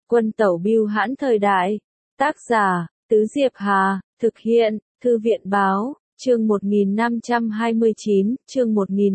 Quân tẩu bưu hãn thời đại. Tác giả, Tứ Diệp Hà, thực hiện, Thư viện báo, chương 1529, chương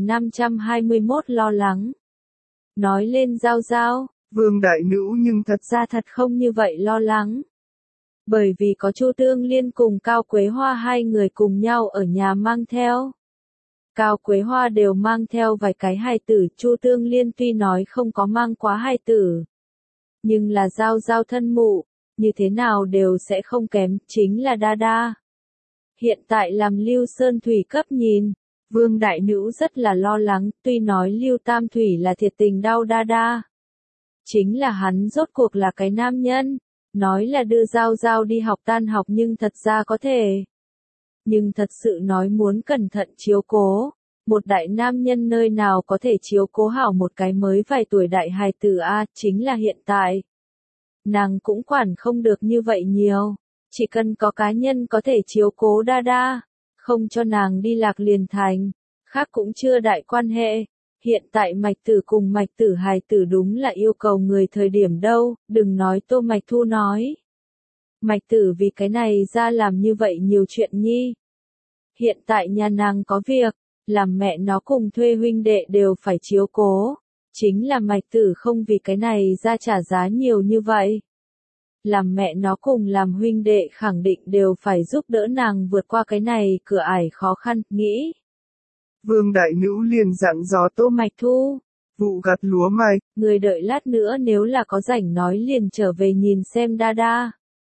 1521 lo lắng. Nói lên Giao Giao, Vương đại nữ nhưng thật ra thật không như vậy lo lắng. Bởi vì có Chu Tương Liên cùng Cao Quế Hoa hai người cùng nhau ở nhà mang theo. Cao Quế Hoa đều mang theo vài cái hài tử, Chu Tương Liên tuy nói không có mang quá hài tử. Nhưng là Giao Giao thân mụ, như thế nào đều sẽ không kém, chính là Đa Đa. Hiện tại làm Lưu Sơn Thủy cấp nhìn, Vương đại nữ rất là lo lắng, tuy nói Lưu Tam Thủy là thiệt tình đau Đa Đa. Chính là hắn rốt cuộc là cái nam nhân, nói là đưa Giao Giao đi học tan học nhưng thật ra có thể. Nhưng thật sự nói muốn cẩn thận chiếu cố, một đại nam nhân nơi nào có thể chiếu cố hảo một cái mới vài tuổi đại hài tử a, chính là hiện tại. Nàng cũng quản không được như vậy nhiều, chỉ cần có cá nhân có thể chiếu cố Đa Đa, không cho nàng đi lạc liền thành, khác cũng chưa đại quan hệ. Hiện tại Mạch Tử cùng Mạch Tử hài tử đúng là yêu cầu người thời điểm đâu, đừng nói Tô Mạch Thu nói. Mạch Tử vì cái này ra làm như vậy nhiều chuyện nhi. Hiện tại nhà nàng có việc, làm mẹ nó cùng thuê huynh đệ đều phải chiếu cố. Chính là Mạch Tử không vì cái này ra trả giá nhiều như vậy. Làm mẹ nó cùng làm huynh đệ khẳng định đều phải giúp đỡ nàng vượt qua cái này cửa ải khó khăn, nghĩ. Vương đại nữ liền dặn dò Tô Mạch Thu, vụ gặt lúa mạch, người đợi lát nữa nếu là có rảnh nói liền trở về nhìn xem Đa Đa.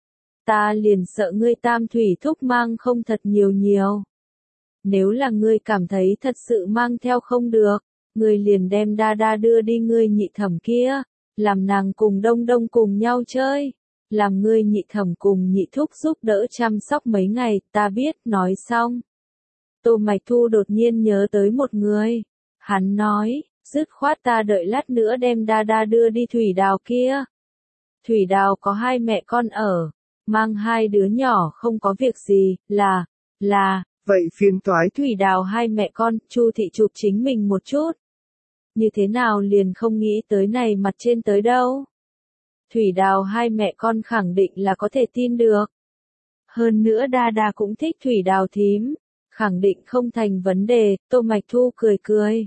Ta liền sợ ngươi Tam Thủy thúc mang không thật nhiều. Nếu là ngươi cảm thấy thật sự mang theo không được, ngươi liền đem Đa Đa đưa đi ngươi nhị thẩm kia, làm nàng cùng Đông Đông cùng nhau chơi, làm ngươi nhị thẩm cùng nhị thúc giúp đỡ chăm sóc mấy ngày, ta biết, nói xong. Tô Mạch Thu đột nhiên nhớ tới một người, hắn nói, dứt khoát ta đợi lát nữa đem Đa Đa đưa đi Thủy Đào kia. Thủy Đào có hai mẹ con ở, mang hai đứa nhỏ không có việc gì, là, vậy phiền toái. Thủy Đào hai mẹ con, Chu thị chụp chính mình một chút. Như thế nào liền không nghĩ tới này mặt trên tới đâu. Thủy Đào hai mẹ con khẳng định là có thể tin được. Hơn nữa Đa Đa cũng thích Thủy Đào thím, khẳng định không thành vấn đề, Tô Mạch Thu cười.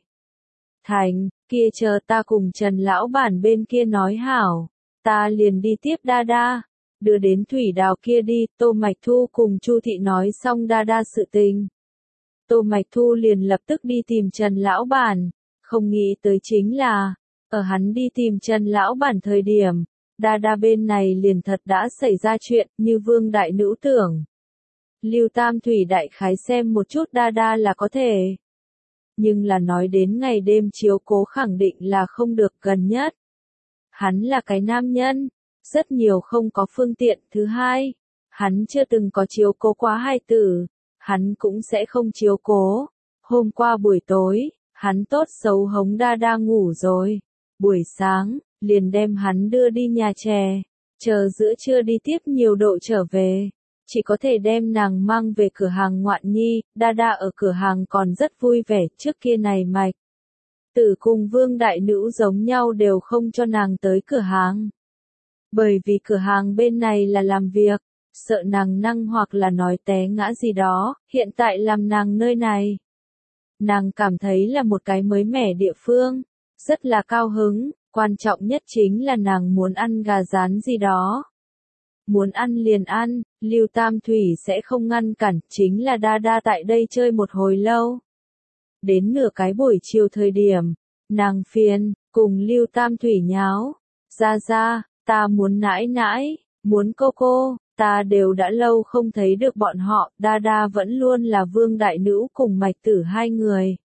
Thành, kia chờ ta cùng Trần lão bản bên kia nói hảo, ta liền đi tiếp Đa Đa, đưa đến Thủy Đào kia đi, Tô Mạch Thu cùng Chu thị nói xong Đa Đa sự tình. Tô Mạch Thu liền lập tức đi tìm Trần lão bản, không nghĩ tới chính là, ở hắn đi tìm Trần lão bản thời điểm, Đa Đa bên này liền thật đã xảy ra chuyện như Vương đại nữ tưởng. Lưu Tam Thủy đại khái xem một chút Đa Đa là có thể. Nhưng là nói đến ngày đêm chiếu cố khẳng định là không được gần nhất. Hắn là cái nam nhân, rất nhiều không có phương tiện. Thứ hai, hắn chưa từng có chiếu cố quá hài tử, hắn cũng sẽ không chiếu cố. Hôm qua buổi tối, hắn tốt xấu hống Đa Đa ngủ rồi. Buổi sáng, liền đem hắn đưa đi nhà trẻ, chờ giữa trưa đi tiếp nhiều độ trở về. Chỉ có thể đem nàng mang về cửa hàng ngoạn nhi, Đa Đa ở cửa hàng còn rất vui vẻ, trước kia này Mạch Tử cùng Vương đại nữ giống nhau đều không cho nàng tới cửa hàng. Bởi vì cửa hàng bên này là làm việc, sợ nàng năng hoặc là nói té ngã gì đó, hiện tại làm nàng nơi này. Nàng cảm thấy là một cái mới mẻ địa phương, rất là cao hứng, quan trọng nhất chính là nàng muốn ăn gà rán gì đó. Muốn ăn liền ăn, Lưu Tam Thủy sẽ không ngăn cản, chính là Đa Đa tại đây chơi một hồi lâu. Đến nửa cái buổi chiều thời điểm, nàng phiền, cùng Lưu Tam Thủy nháo. Ra, ta muốn nãi, muốn cô, ta đều đã lâu không thấy được bọn họ, Đa Đa vẫn luôn là Vương đại nữ cùng Mạch Tử hai người.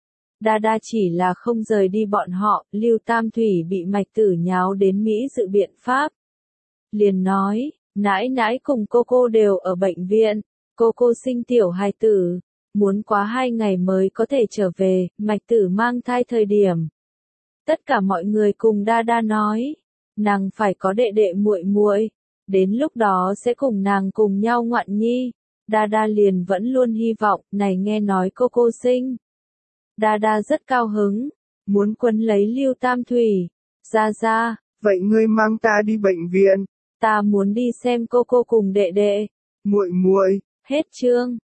Đa Đa chỉ là không rời đi bọn họ, Lưu Tam Thủy bị Mạch Tử nháo đến Mỹ dự biện pháp. Liền nói, nãi cùng cô đều ở bệnh viện, cô sinh tiểu hài tử, muốn quá 2 ngày mới có thể trở về, Mạch Tử mang thai thời điểm. Tất cả mọi người cùng Đa Đa nói, nàng phải có đệ đệ muội, đến lúc đó sẽ cùng nàng cùng nhau ngoạn nhi. Đa Đa liền vẫn luôn hy vọng, này nghe nói cô sinh. Đa Đa rất cao hứng, muốn quấn lấy Lưu Tam Thủy. Ra, Vậy ngươi mang ta đi bệnh viện. Ta muốn đi xem cô cùng đệ đệ. Muội muội. Hết chương.